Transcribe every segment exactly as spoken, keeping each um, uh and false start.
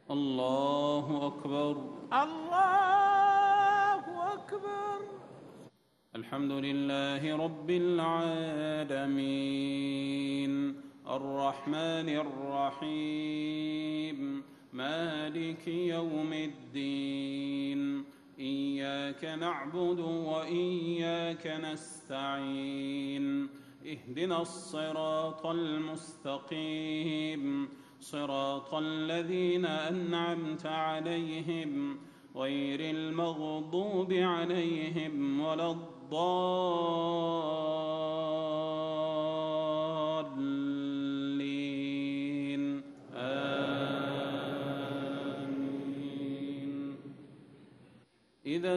الله أكبر. الله أكبر. الحمد لله رب العالمين الرحمن الرحيم مالك يوم الدين إياك نعبد وإياك نستعين اهدنا الصراط المستقيم صراط الذين أنعمت عليهم غير المغضوب عليهم ولا الضالين آمين. إذا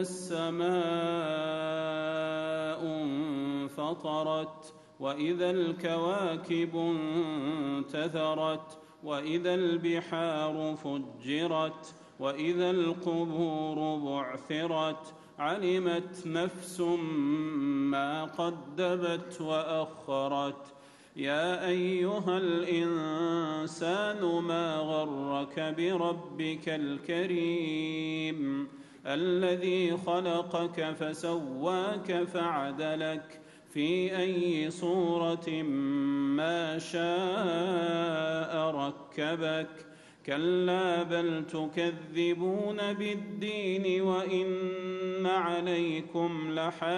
السماء انفطرت وإذا الكواكب انتثرت وإذا البحار فجرت وإذا القبور بعثرت علمت نفس ما قدمت وأخرت. يا أيها الإنسان ما غرك بربك الكريم الذي خلقك فسواك فعدلك في أي صورة ما شاء ركبك. كلا بل تكذبون بالدين وإن عليكم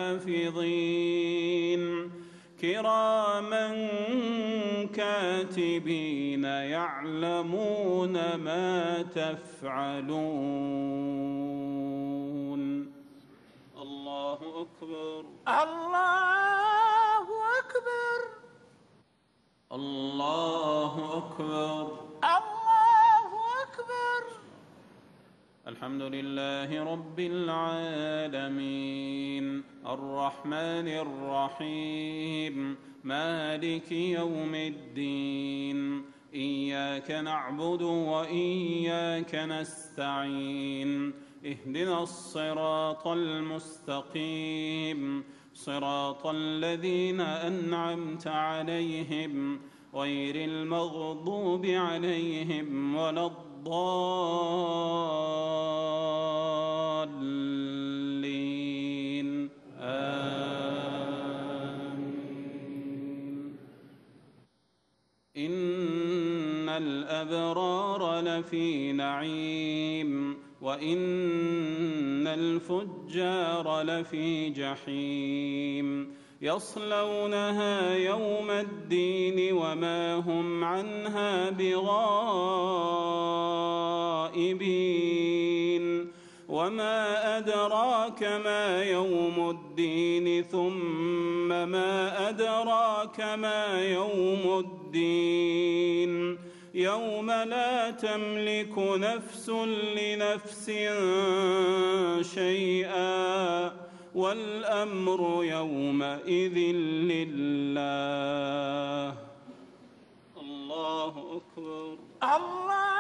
لحافظين كراما كاتبين يعلمون ما تفعلون. الله أكبر. الله أكبر. الله أكبر. الله أكبر. الحمد لله رب العالمين الرحمن الرحيم مالك يوم الدين إياك نعبد وإياك نستعين اهدنا الصراط المستقيم صراط الذين أنعمت عليهم غير المغضوب عليهم ولا الضالين آمين. إن الأبرار لفي نعيم وإن الفجار لفي جحيم يصلونها يوم الدين وما هم عنها بغائبين. وما أدراك ما يوم الدين ثم ما أدراك ما يوم الدين يوم لا تملك نفس لنفس شيئا والأمر يومئذ لله. الله أكبر. الله